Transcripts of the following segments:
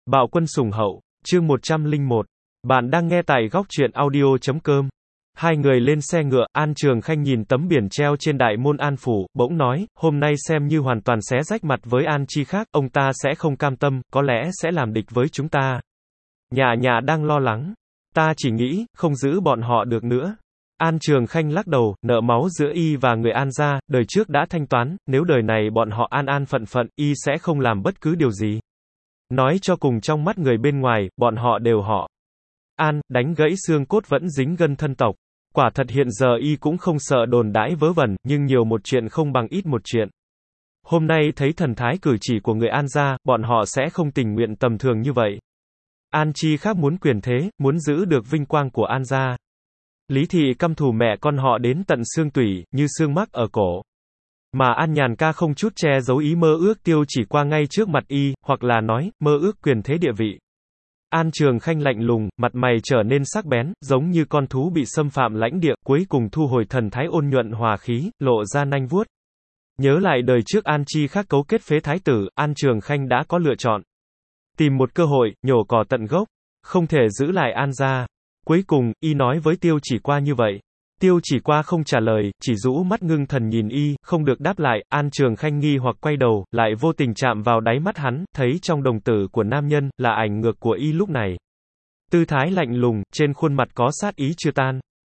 Bạo quân sủng hậu, chương 101. Bạn đang nghe tại góc truyện audio.com. Hai người lên xe ngựa, An Trường Khanh nhìn tấm biển treo trên đại môn An Phủ, bỗng nói, hôm nay xem như hoàn toàn xé rách mặt với An Chi khác, ông ta sẽ không cam tâm, có lẽ sẽ làm địch với chúng ta. Nhạ Nhạ đang lo lắng. Ta chỉ nghĩ, không giữ bọn họ được nữa. An Trường Khanh lắc đầu, nợ máu giữa y và người An gia, đời trước đã thanh toán, nếu đời này bọn họ an an phận phận, y sẽ không làm bất cứ điều gì. Nói cho cùng trong mắt người bên ngoài, bọn họ đều họ An, đánh gãy xương cốt vẫn dính gân thân tộc. Quả thật hiện giờ y cũng không sợ đồn đãi vớ vẩn, nhưng nhiều một chuyện không bằng ít một chuyện. Hôm nay thấy thần thái cử chỉ của người An gia, bọn họ sẽ không tình nguyện tầm thường như vậy. An Chi khác muốn quyền thế, muốn giữ được vinh quang của An gia. Lý Thị căm thù mẹ con họ đến tận xương tủy, như xương mắc ở cổ. Mà An Nhàn ca không chút che giấu ý mơ ước Tiêu Chỉ Qua ngay trước mặt y, hoặc là nói, mơ ước quyền thế địa vị. An Trường Khanh lạnh lùng, mặt mày trở nên sắc bén, giống như con thú bị xâm phạm lãnh địa, cuối cùng thu hồi thần thái ôn nhuận hòa khí, lộ ra nanh vuốt. Nhớ lại đời trước An Chi khác cấu kết phế thái tử, An Trường Khanh đã có lựa chọn. Tìm một cơ hội, nhổ cỏ tận gốc, không thể giữ lại An gia. Cuối cùng, y nói với Tiêu Chỉ Qua như vậy. Tiêu Chỉ Qua không trả lời, chỉ rũ mắt ngưng thần nhìn y, không được đáp lại. An Trường Khanh nghi hoặc quay đầu, lại vô tình chạm vào đáy mắt hắn, thấy trong đồng tử của nam nhân, là ảnh ngược của y lúc này. Tư thái lạnh lùng, trên khuôn mặt có sát ý chưa tan.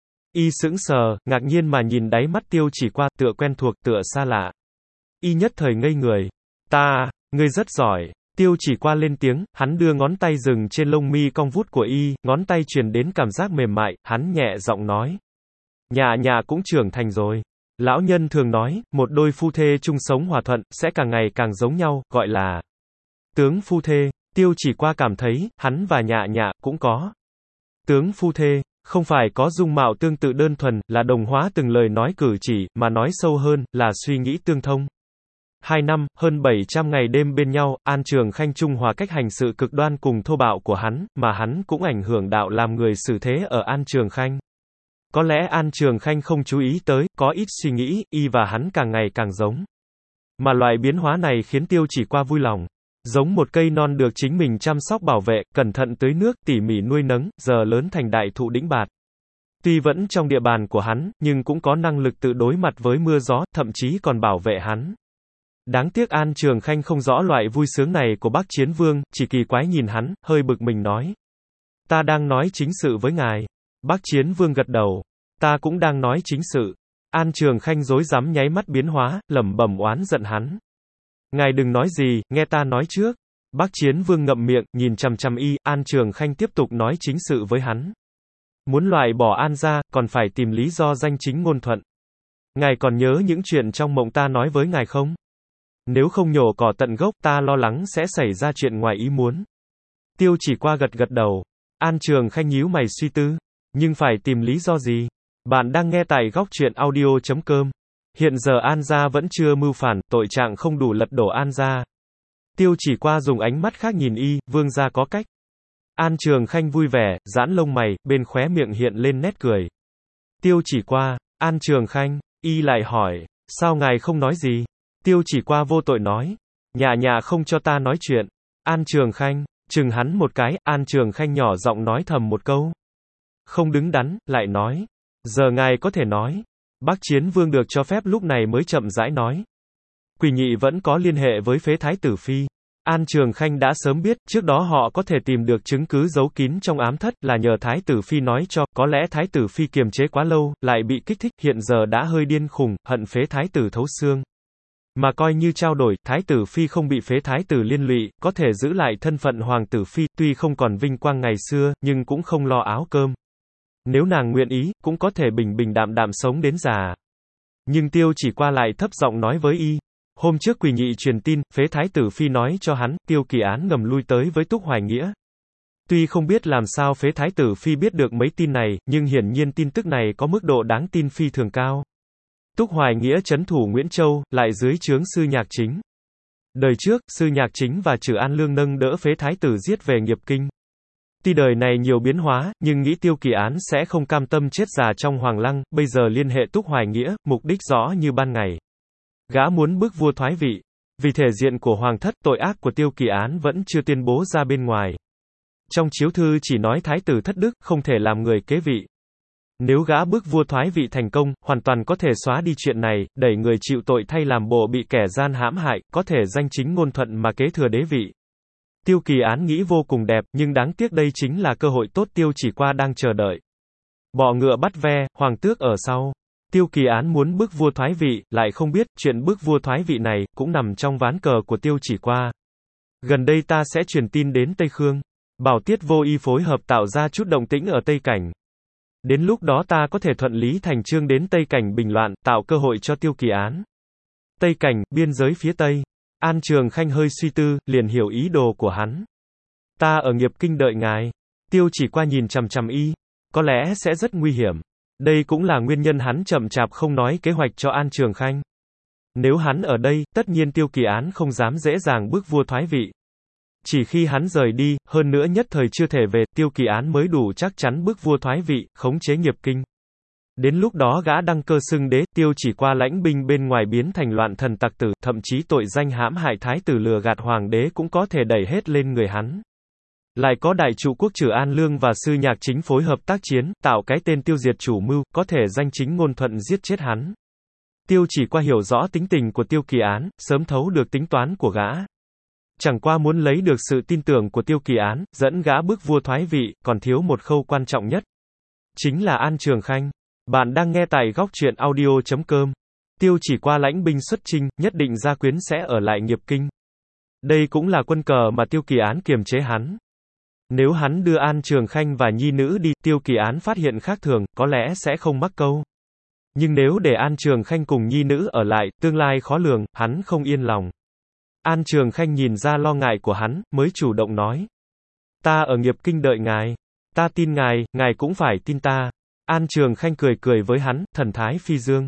Y sững sờ, ngạc nhiên mà nhìn đáy mắt Tiêu Chỉ Qua, tựa quen thuộc, tựa xa lạ. Y nhất thời ngây người. Ngươi rất giỏi. Tiêu Chỉ Qua lên tiếng, hắn đưa ngón tay dừng trên lông mi cong vút của y, ngón tay truyền đến cảm giác mềm mại, hắn nhẹ giọng nói. Nhạ Nhạ cũng trưởng thành rồi. Lão nhân thường nói, một đôi phu thê chung sống hòa thuận, sẽ càng ngày càng giống nhau, gọi là tướng phu thê. Tiêu Chỉ Qua cảm thấy, hắn và Nhạ Nhạ cũng có tướng phu thê, không phải có dung mạo tương tự đơn thuần, là đồng hóa từng lời nói cử chỉ, mà nói sâu hơn, là suy nghĩ tương thông. 2 năm, hơn 700 ngày đêm bên nhau, An Trường Khanh trung hòa cách hành sự cực đoan cùng thô bạo của hắn, mà hắn cũng ảnh hưởng đạo làm người xử thế ở An Trường Khanh. Có lẽ An Trường Khanh không chú ý tới, có ít suy nghĩ, y và hắn càng ngày càng giống. Mà loại biến hóa này khiến Tiêu Chỉ Qua vui lòng. Giống một cây non được chính mình chăm sóc bảo vệ, cẩn thận tưới nước, tỉ mỉ nuôi nấng, giờ lớn thành đại thụ đĩnh bạt. Tuy vẫn trong địa bàn của hắn, nhưng cũng có năng lực tự đối mặt với mưa gió, thậm chí còn bảo vệ hắn. Đáng tiếc An Trường Khanh không rõ loại vui sướng này của Bắc Chiến Vương, chỉ kỳ quái nhìn hắn, hơi bực mình nói. Ta đang nói chính sự với ngài. Bắc Chiến Vương gật đầu. Ta cũng đang nói chính sự. An Trường Khanh rối rắm nháy mắt biến hóa, lẩm bẩm oán giận hắn. Ngài đừng nói gì, nghe ta nói trước. Bắc Chiến Vương ngậm miệng, nhìn chằm chằm y, An Trường Khanh tiếp tục nói chính sự với hắn. Muốn loại bỏ An gia, còn phải tìm lý do danh chính ngôn thuận. Ngài còn nhớ những chuyện trong mộng ta nói với ngài không? Nếu không nhổ cỏ tận gốc, ta lo lắng sẽ xảy ra chuyện ngoài ý muốn. Tiêu Chỉ Qua gật đầu. An Trường Khanh nhíu mày suy tư. Nhưng phải tìm lý do gì? Bạn đang nghe tại góc truyện audio.com. Hiện giờ An gia vẫn chưa mưu phản, tội trạng không đủ lật đổ An gia. Tiêu Chỉ Qua dùng ánh mắt khác nhìn y, vương gia có cách. An Trường Khanh vui vẻ, giãn lông mày, bên khóe miệng hiện lên nét cười. Tiêu Chỉ Qua, An Trường Khanh, y lại hỏi, sao ngài không nói gì? Tiêu Chỉ Qua vô tội nói, Nhạ Nhạ không cho ta nói chuyện. An Trường Khanh, chừng hắn một cái, An Trường Khanh nhỏ giọng nói thầm một câu. Không đứng đắn, lại nói, giờ ngài có thể nói. Bắc Chiến Vương được cho phép lúc này mới chậm rãi nói. Quỳ Nhị vẫn có liên hệ với phế thái tử phi. An Trường Khanh đã sớm biết, trước đó họ có thể tìm được chứng cứ giấu kín trong ám thất, là nhờ thái tử phi nói cho, có lẽ thái tử phi kiềm chế quá lâu, lại bị kích thích, hiện giờ đã hơi điên khùng, hận phế thái tử thấu xương. Mà coi như trao đổi, thái tử phi không bị phế thái tử liên lụy, có thể giữ lại thân phận hoàng tử phi, tuy không còn vinh quang ngày xưa, nhưng cũng không lo áo cơm. Nếu nàng nguyện ý, cũng có thể bình bình đạm đạm sống đến già. Nhưng Tiêu Chỉ Qua lại thấp giọng nói với y. Hôm trước Quỳ Nhị truyền tin, phế thái tử phi nói cho hắn, Tiêu Kỳ Án ngầm lui tới với Túc Hoài Nghĩa. Tuy không biết làm sao phế thái tử phi biết được mấy tin này, nhưng hiển nhiên tin tức này có mức độ đáng tin phi thường cao. Túc Hoài Nghĩa trấn thủ Nguyễn Châu, lại dưới trướng Sư Nhạc Chính. Đời trước, Sư Nhạc Chính và Trử An Lương nâng đỡ phế thái tử giết về nghiệp kinh. Tuy đời này nhiều biến hóa, nhưng nghĩ Tiêu Kỳ Án sẽ không cam tâm chết già trong Hoàng Lăng, bây giờ liên hệ Túc Hoài Nghĩa, mục đích rõ như ban ngày. Gã muốn bức vua thoái vị. Vì thể diện của hoàng thất, tội ác của Tiêu Kỳ Án vẫn chưa tuyên bố ra bên ngoài. Trong chiếu thư chỉ nói thái tử thất đức, không thể làm người kế vị. Nếu gã bức vua thoái vị thành công, hoàn toàn có thể xóa đi chuyện này, đẩy người chịu tội thay làm bộ bị kẻ gian hãm hại, có thể danh chính ngôn thuận mà kế thừa đế vị. Tiêu Kỳ Án nghĩ vô cùng đẹp, nhưng đáng tiếc đây chính là cơ hội tốt Tiêu Chỉ Qua đang chờ đợi. Bọ ngựa bắt ve, hoàng tước ở sau. Tiêu Kỳ Án muốn bức vua thoái vị, lại không biết, chuyện bức vua thoái vị này, cũng nằm trong ván cờ của Tiêu Chỉ Qua. Gần đây ta sẽ truyền tin đến Tây Khương. Bảo Tiết Vô Y phối hợp tạo ra chút động tĩnh ở Tây Cảnh. Đến lúc đó ta có thể thuận lý thành chương đến Tây Cảnh bình loạn, tạo cơ hội cho Tiêu Kỳ Án. Tây Cảnh, biên giới phía Tây. An Trường Khanh hơi suy tư, liền hiểu ý đồ của hắn. Ta ở Nghiệp Kinh đợi ngài. Tiêu Chỉ Qua nhìn chằm chằm y. Có lẽ sẽ rất nguy hiểm. Đây cũng là nguyên nhân hắn chậm chạp không nói kế hoạch cho An Trường Khanh. Nếu hắn ở đây, tất nhiên Tiêu Kỳ Án không dám dễ dàng bức vua thoái vị. Chỉ khi hắn rời đi, hơn nữa nhất thời chưa thể về, Tiêu Kỳ Án mới đủ chắc chắn bức vua thoái vị, khống chế Nghiệp Kinh. Đến lúc đó gã đăng cơ xưng đế, Tiêu Chỉ Qua lãnh binh bên ngoài biến thành loạn thần tặc tử, thậm chí tội danh hãm hại thái tử lừa gạt hoàng đế cũng có thể đẩy hết lên người hắn. Lại có đại trụ quốc Trử An Lương và sư nhạc chính phối hợp tác chiến, tạo cái tên tiêu diệt chủ mưu, có thể danh chính ngôn thuận giết chết hắn. Tiêu Chỉ Qua hiểu rõ tính tình của Tiêu Kỳ Án, sớm thấu được tính toán của gã. Chẳng qua muốn lấy được sự tin tưởng của Tiêu Kỳ Án, dẫn gã bức vua thoái vị, còn thiếu một khâu quan trọng nhất. Chính là An Trường Khanh. Bạn đang nghe tại góc truyện audio.com. Tiêu Chỉ Qua lãnh binh xuất chinh, nhất định gia quyến sẽ ở lại Nghiệp Kinh. Đây cũng là quân cờ mà Tiêu Kỳ Án kiềm chế hắn. Nếu hắn đưa An Trường Khanh và nhi nữ đi, Tiêu Kỳ Án phát hiện khác thường, có lẽ sẽ không mắc câu. Nhưng nếu để An Trường Khanh cùng nhi nữ ở lại, tương lai khó lường, hắn không yên lòng. An Trường Khanh nhìn ra lo ngại của hắn, mới chủ động nói. Ta ở Nghiệp Kinh đợi ngài. Ta tin ngài, ngài cũng phải tin ta. An Trường Khanh cười cười với hắn, thần thái phi dương.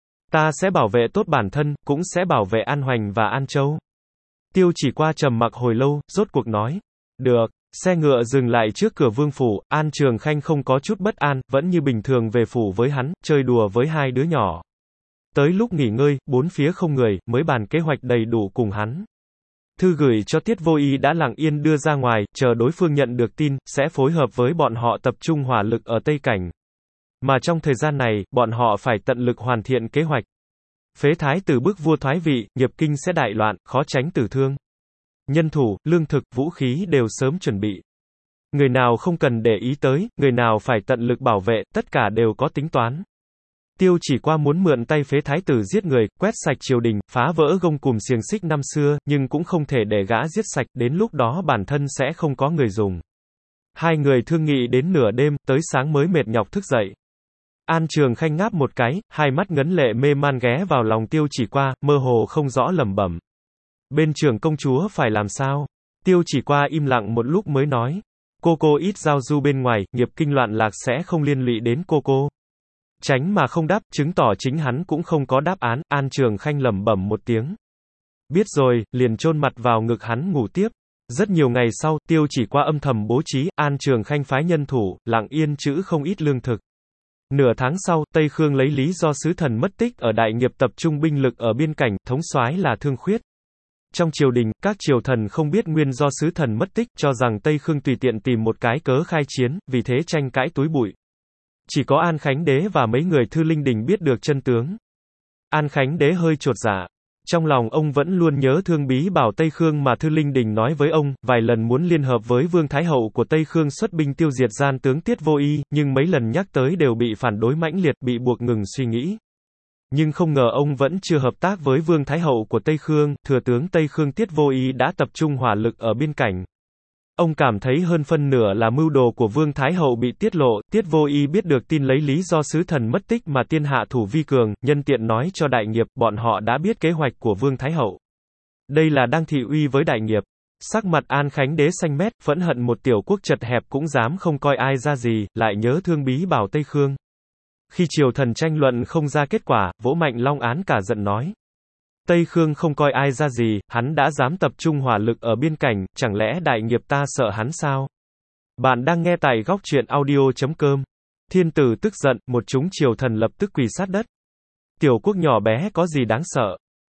Ta sẽ bảo vệ tốt bản thân, cũng sẽ bảo vệ An Hoành và An Châu. Tiêu Chỉ Qua trầm mặc hồi lâu, rốt cuộc nói. Được. Xe ngựa dừng lại trước cửa vương phủ, An Trường Khanh không có chút bất an, vẫn như bình thường về phủ với hắn, chơi đùa với hai đứa nhỏ. Tới lúc nghỉ ngơi, bốn phía không người, mới bàn kế hoạch đầy đủ cùng hắn. Thư gửi cho Tiết Vô Y đã lặng yên đưa ra ngoài, chờ đối phương nhận được tin, sẽ phối hợp với bọn họ tập trung hỏa lực ở Tây Cảnh. Mà trong thời gian này, bọn họ phải tận lực hoàn thiện kế hoạch. Phế thái tử bức vua thoái vị, Nghiệp Kinh sẽ đại loạn, khó tránh tử thương. Nhân thủ, lương thực, vũ khí đều sớm chuẩn bị. Người nào không cần để ý tới, người nào phải tận lực bảo vệ, tất cả đều có tính toán. Tiêu Chỉ Qua muốn mượn tay phế thái tử giết người, quét sạch triều đình, phá vỡ gông cùm xiềng xích năm xưa, nhưng cũng không thể để gã giết sạch, đến lúc đó bản thân sẽ không có người dùng. Hai người thương nghị đến nửa đêm, tới sáng mới mệt nhọc thức dậy. An Trường Khanh ngáp một cái, hai mắt ngấn lệ mê man ghé vào lòng Tiêu Chỉ Qua, mơ hồ không rõ lẩm bẩm. Bên trưởng công chúa phải làm sao? Tiêu Chỉ Qua im lặng một lúc mới nói. Cô ít giao du bên ngoài, Nghiệp Kinh loạn lạc sẽ không liên lụy đến cô. Tránh mà không đáp, chứng tỏ chính hắn cũng không có đáp án, An Trường Khanh lẩm bẩm một tiếng. Biết rồi, liền chôn mặt vào ngực hắn ngủ tiếp. Rất nhiều ngày sau, Tiêu Chỉ Qua âm thầm bố trí, An Trường Khanh phái nhân thủ, lặng yên trữ không ít lương thực. Nửa tháng sau, Tây Khương lấy lý do sứ thần mất tích ở Đại Nghiệp tập trung binh lực ở biên cảnh, thống soái là Thương Khuyết. Trong triều đình, các triều thần không biết nguyên do sứ thần mất tích, cho rằng Tây Khương tùy tiện tìm một cái cớ khai chiến, vì thế tranh cãi túi bụi. Chỉ có An Khánh Đế và mấy người Thư Linh Đình biết được chân tướng. An Khánh Đế hơi chột dạ. Trong lòng ông vẫn luôn nhớ thương bí bảo Tây Khương mà Thư Linh Đình nói với ông, vài lần muốn liên hợp với Vương Thái Hậu của Tây Khương xuất binh tiêu diệt gian tướng Tiết Vô Y, nhưng mấy lần nhắc tới đều bị phản đối mãnh liệt, bị buộc ngừng suy nghĩ. Nhưng không ngờ ông vẫn chưa hợp tác với Vương Thái Hậu của Tây Khương, thừa tướng Tây Khương Tiết Vô Y đã tập trung hỏa lực ở biên cảnh. Ông cảm thấy hơn phân nửa là mưu đồ của Vương Thái Hậu bị tiết lộ, Tiết Vô Y biết được tin lấy lý do sứ thần mất tích mà tiên hạ thủ vi cường, nhân tiện nói cho Đại Nghiệp, bọn họ đã biết kế hoạch của Vương Thái Hậu. Đây là đang thị uy với Đại Nghiệp. Sắc mặt An Khánh Đế xanh mét, phẫn hận một tiểu quốc chật hẹp cũng dám không coi ai ra gì, lại nhớ thương bí bảo Tây Khương. Khi triều thần tranh luận không ra kết quả, vỗ mạnh long án cả giận nói. Tây Khương không coi ai ra gì, hắn đã dám tập trung hỏa lực ở biên cảnh, chẳng lẽ Đại Nghiệp ta sợ hắn sao? Bạn đang nghe tại góc truyện audio.com. Thiên tử tức giận, một chúng triều thần lập tức quỳ sát đất. Tiểu quốc nhỏ bé có gì đáng sợ?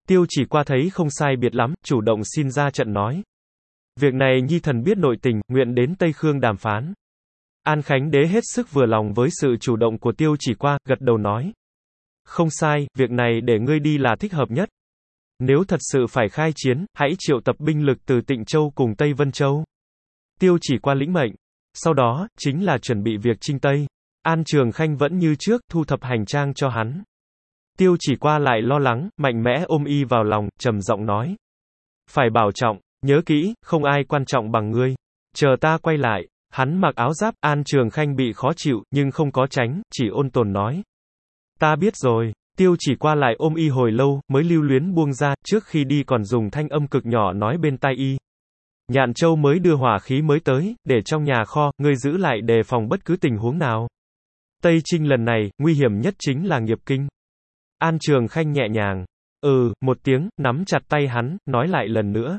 Tiêu Chỉ Qua thấy không sai biệt lắm, chủ động xin ra trận nói. Việc này nhi thần biết nội tình, nguyện đến Tây Khương đàm phán. An Khánh Đế hết sức vừa lòng với sự chủ động của Tiêu Chỉ Qua, gật đầu nói. Không sai, việc này để ngươi đi là thích hợp nhất. Nếu thật sự phải khai chiến, hãy triệu tập binh lực từ Tịnh Châu cùng Tây Vân Châu. Tiêu Chỉ Qua lĩnh mệnh. Sau đó, chính là chuẩn bị việc chinh Tây. An Trường Khanh vẫn như trước, thu thập hành trang cho hắn. Tiêu Chỉ Qua lại lo lắng, mạnh mẽ ôm y vào lòng, trầm giọng nói. Phải bảo trọng, nhớ kỹ, không ai quan trọng bằng ngươi. Chờ ta quay lại. Hắn mặc áo giáp, An Trường Khanh bị khó chịu, nhưng không có tránh, chỉ ôn tồn nói. Ta biết rồi. Tiêu Chỉ Qua lại ôm y hồi lâu, mới lưu luyến buông ra, trước khi đi còn dùng thanh âm cực nhỏ nói bên tai y. Nhạn Châu mới đưa hỏa khí mới tới, để trong nhà kho, ngươi giữ lại đề phòng bất cứ tình huống nào. Tây Trinh lần này, nguy hiểm nhất chính là Nghiệp Kinh. An Trường Khanh nhẹ nhàng. Một tiếng, nắm chặt tay hắn, nói lại lần nữa.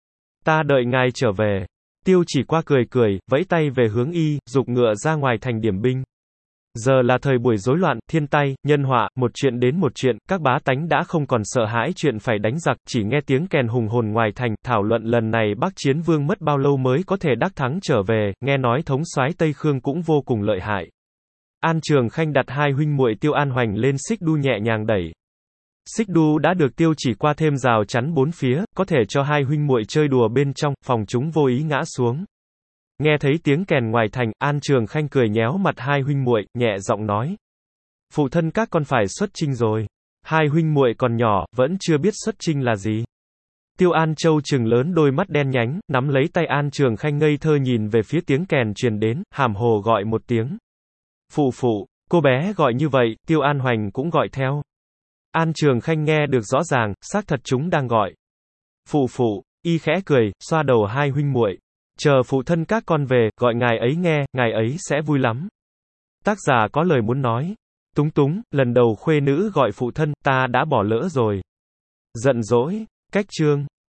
Ta đợi ngài trở về. Tiêu Chỉ Qua cười cười, vẫy tay về hướng y, giục ngựa ra ngoài thành điểm binh. Giờ là thời buổi rối loạn, thiên tai, nhân họa, một chuyện đến một chuyện, các bá tánh đã không còn sợ hãi chuyện phải đánh giặc, chỉ nghe tiếng kèn hùng hồn ngoài thành, thảo luận lần này Bắc Chiến Vương mất bao lâu mới có thể đắc thắng trở về, nghe nói thống soái Tây Khương cũng vô cùng lợi hại. An Trường Khanh đặt hai huynh muội Tiêu An Hoành lên xích đu nhẹ nhàng đẩy. Xích đu đã được Tiêu Chỉ Qua thêm rào chắn bốn phía, có thể cho hai huynh muội chơi đùa bên trong, phòng chúng vô ý ngã xuống. Nghe thấy tiếng kèn ngoài thành, An Trường Khanh cười nhéo mặt hai huynh muội, nhẹ giọng nói. Phụ thân các con phải xuất chinh rồi. Hai huynh muội còn nhỏ, vẫn chưa biết xuất chinh là gì. Tiêu An Châu trừng lớn đôi mắt đen nhánh, nắm lấy tay An Trường Khanh ngây thơ nhìn về phía tiếng kèn truyền đến, hàm hồ gọi một tiếng. Phụ phụ, cô bé gọi như vậy, Tiêu An Hoành cũng gọi theo. An Trường Khanh nghe được rõ ràng, xác thật chúng đang gọi. Phụ phụ, y khẽ cười, xoa đầu hai huynh muội. Chờ phụ thân các con về, gọi ngài ấy nghe, ngài ấy sẽ vui lắm. Tác giả có lời muốn nói. Túng túng, lần đầu khuê nữ gọi phụ thân, ta đã bỏ lỡ rồi. Giận dỗi, cách chương.